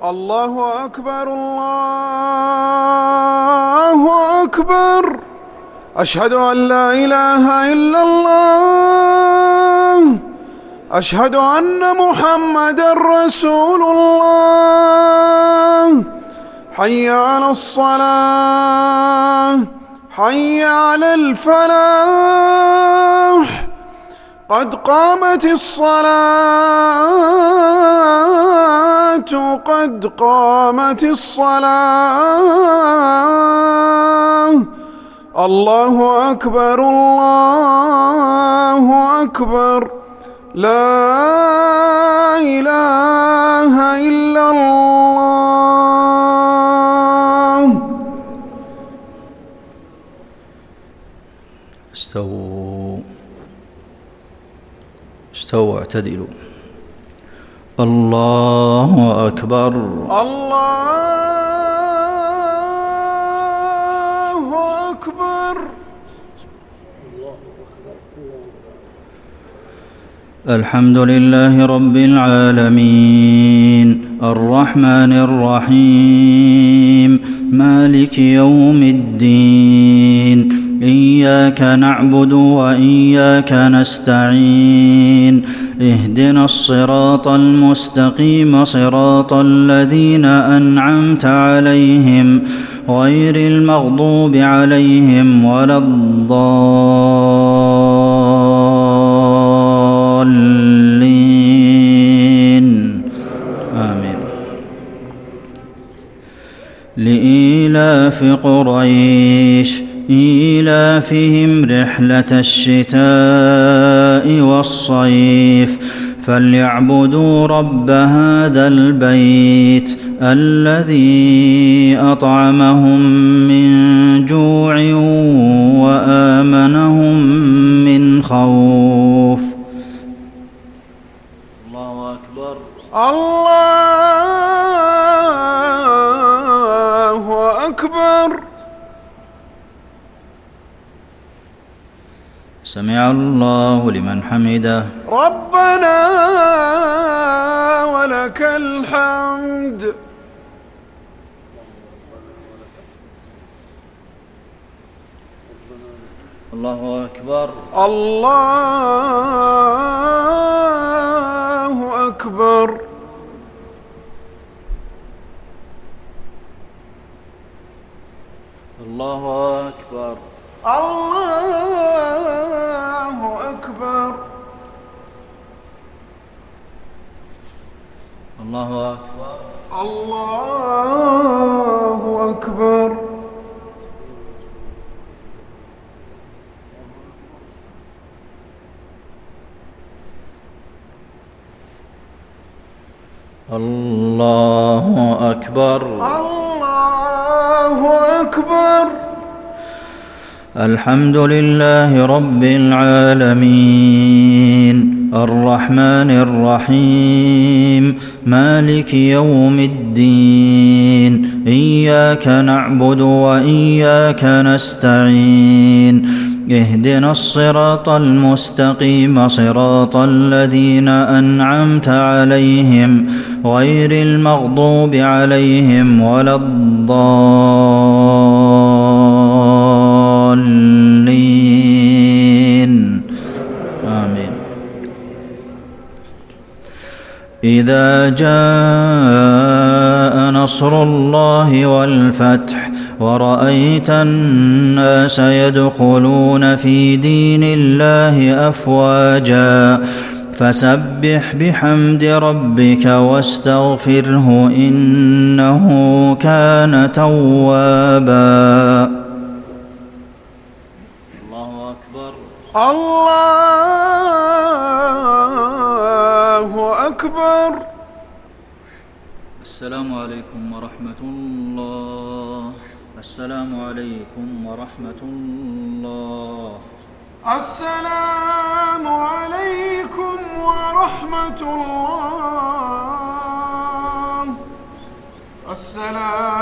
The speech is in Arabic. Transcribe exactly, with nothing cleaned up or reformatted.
الله أكبر الله أكبر. أشهد أن لا إله إلا الله. أشهد أن محمدًا رسول الله. حي على الصلاة حي على الفلاح. قد قامت الصلاة قد قامت الصلاة. الله أكبر الله أكبر. لا إله إلا الله. استووا استووا اعتدلوا. الله أكبر الله أكبر. الحمد لله رب العالمين الرحمن الرحيم مالك يوم الدين. إياك نعبد وإياك نستعين. اهدنا الصراط المستقيم صراط الذين أنعمت عليهم غير المغضوب عليهم ولا الضالين. آمين. لإيلاف قريش إيلافهم رحلة الشتاء والصيف فليعبدوا رب هذا البيت الذي أطعمهم من جوع وآمنهم من خوف. الله أكبر الله أكبر. سمع الله لمن حمده. ربنا ولك الحمد. الله أكبر الله أكبر. الله أكبر الله أكبر. الله أكبر الله أكبر. الله أكبر الله أكبر. الحمد لله رب العالمين الرحمن الرحيم مالك يوم الدين. إياك نعبد وإياك نستعين. اهدنا الصراط المستقيم صراط الذين أنعمت عليهم غير المغضوب عليهم ولا الضالين. آمين. إذا جاء نصر الله والفتح ورأيت الناس يدخلون في دين الله أفواجا فسبح بحمد ربك واستغفره إنه كان توابا. الله أكبر الله أكبر. السلام عليكم ورحمة الله. السلام عليكم ورحمة الله. السلام عليكم ورحمة الله. السلام